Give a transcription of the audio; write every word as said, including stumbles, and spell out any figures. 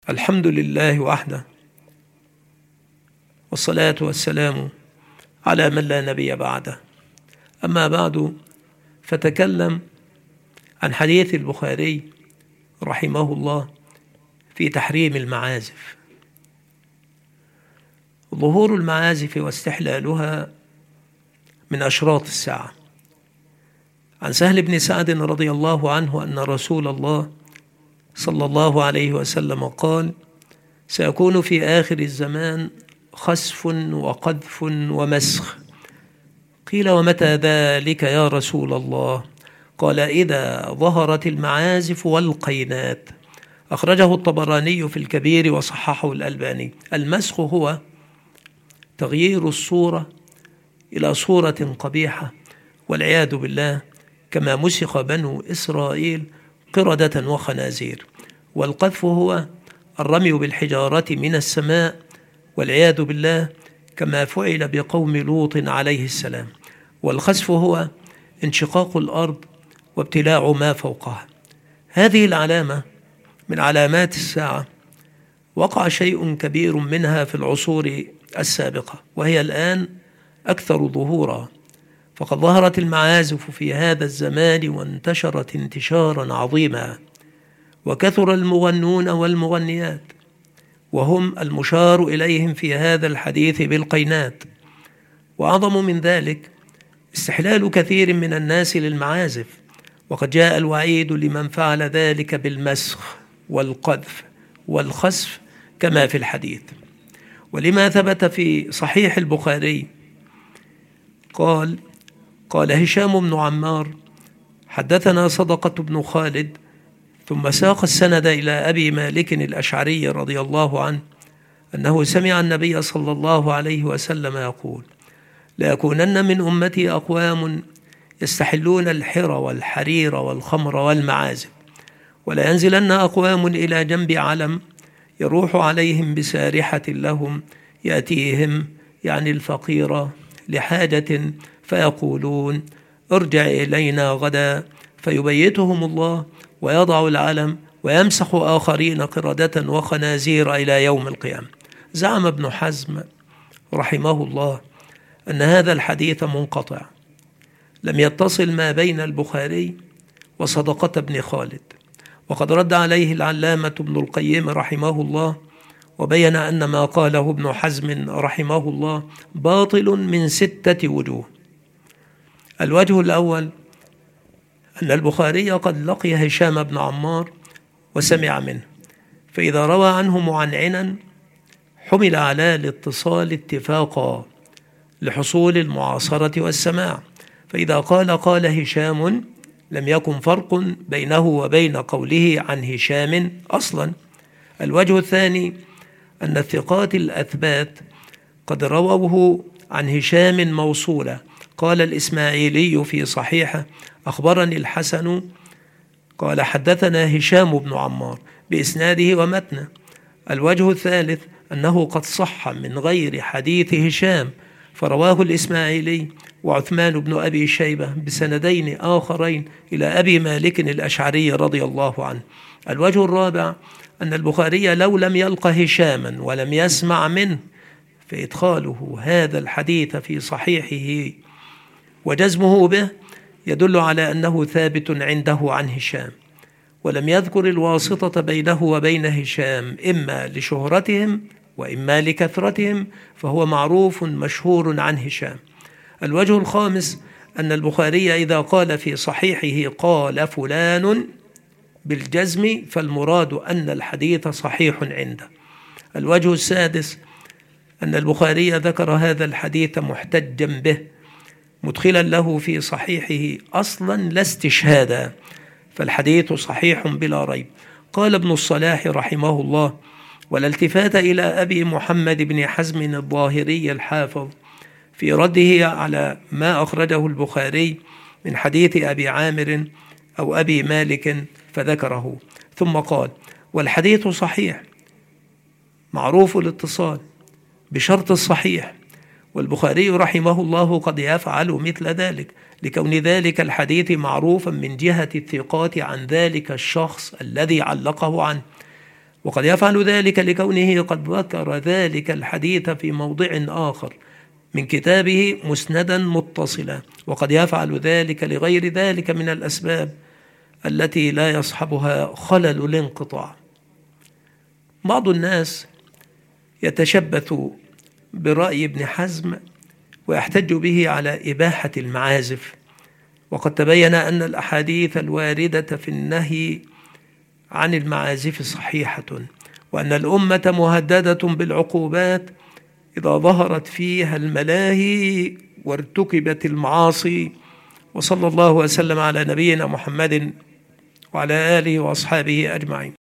الحمد لله وحده، والصلاة والسلام على من لا نبي بعده. أما بعد، فتكلم عن حديث البخاري رحمه الله في تحريم المعازف. ظهور المعازف واستحلالها من أشراط الساعة. عن سهل بن سعد رضي الله عنه أن رسول الله صلى الله عليه وسلم قال: سيكون في آخر الزمان خسف وقذف ومسخ. قيل: ومتى ذلك يا رسول الله؟ قال: إذا ظهرت المعازف والقينات. أخرجه الطبراني في الكبير وصححه الألباني. المسخ هو تغيير الصورة إلى صورة قبيحة والعياذ بالله، كما مسخ بنو إسرائيل قردة وخنازير. والقذف هو الرمي بالحجارة من السماء والعياذ بالله، كما فعل بقوم لوط عليه السلام. والخسف هو انشقاق الأرض وابتلاع ما فوقها. هذه العلامة من علامات الساعة وقع شيء كبير منها في العصور السابقة، وهي الآن أكثر ظهورا، فقد ظهرت المعازف في هذا الزمان وانتشرت انتشارا عظيما، وكثر المغنون والمغنيات، وهم المشار إليهم في هذا الحديث بالقينات. وأعظم من ذلك استحلال كثير من الناس للمعازف، وقد جاء الوعيد لمن فعل ذلك بالمسخ والقذف والخسف كما في الحديث. ولما ثبت في صحيح البخاري قال قال هشام بن عمار: حدثنا صدقة بن خالد، ثم ساق السند إلى أبي مالك الأشعري رضي الله عنه أنه سمع النبي صلى الله عليه وسلم يقول: ليكونن من أمتي أقوام يستحلون الحر والحرير والخمر والمعازف، ولا ينزلن أقوام إلى جنب علم يروح عليهم بسارحة لهم يأتيهم، يعني الفقير، لحاجة، فيقولون: ارجع إلينا غدا، فيبيتهم الله ويضع العلم ويمسح آخرين قردة وخنازير إلى يوم القيامة. زعم ابن حزم رحمه الله أن هذا الحديث منقطع، لم يتصل ما بين البخاري وصدقة بن خالد، وقد رد عليه العلامة ابن القيم رحمه الله، وبين أن ما قاله ابن حزم رحمه الله باطل من ستة وجوه. الوجه الأول أن البخاري قد لقي هشام بن عمار وسمع منه، فإذا روى عنه معنعنا حمل على الاتصال اتفاقا لحصول المعاصرة والسماع، فإذا قال قال هشام لم يكن فرق بينه وبين قوله عن هشام أصلا. الوجه الثاني أن الثقات الأثبات قد رووه عن هشام موصولة. قال الإسماعيلي في صحيحه: أخبرني الحسن قال حدثنا هشام بن عمار، بإسناده ومتنه. الوجه الثالث أنه قد صح من غير حديث هشام، فرواه الإسماعيلي وعثمان بن أبي شيبة بسندين آخرين إلى أبي مالك الأشعري رضي الله عنه. الوجه الرابع أن البخاري لو لم يلق هشاما ولم يسمع منه، فإدخاله هذا الحديث في صحيحه وجزمه به يدل على أنه ثابت عنده عن هشام، ولم يذكر الواسطة بينه وبين هشام إما لشهرتهم وإما لكثرتهم، فهو معروف مشهور عن هشام. الوجه الخامس أن البخاري إذا قال في صحيحه قال فلان بالجزم، فالمراد أن الحديث صحيح عنده. الوجه السادس أن البخاري ذكر هذا الحديث محتجا به، مدخلا له في صحيحه أصلا لا استشهادا، فالحديث صحيح بلا ريب. قال ابن الصلاح رحمه الله: ولا التفات إلى أبي محمد بن حزم الظاهري الحافظ في رده على ما أخرجه البخاري من حديث أبي عامر أو أبي مالك فذكره، ثم قال: والحديث صحيح معروف الاتصال بشرط الصحيح، والبخاري رحمه الله قد يفعل مثل ذلك، لكون ذلك الحديث معروفا من جهة الثقات عن ذلك الشخص الذي علقه عنه. وقد يفعل ذلك لكونه قد ذكر ذلك الحديث في موضع آخر من كتابه مسندا متصلا، وقد يفعل ذلك لغير ذلك من الأسباب التي لا يصحبها خلل الانقطاع. بعض الناس يتشبث برأي ابن حزم ويحتج به على إباحة المعازف، وقد تبين أن الأحاديث الواردة في النهي عن المعازف صحيحة، وأن الأمة مهددة بالعقوبات إذا ظهرت فيها الملاهي وارتكبت المعاصي. وصلى الله وسلم على نبينا محمد وعلى آله وأصحابه أجمعين.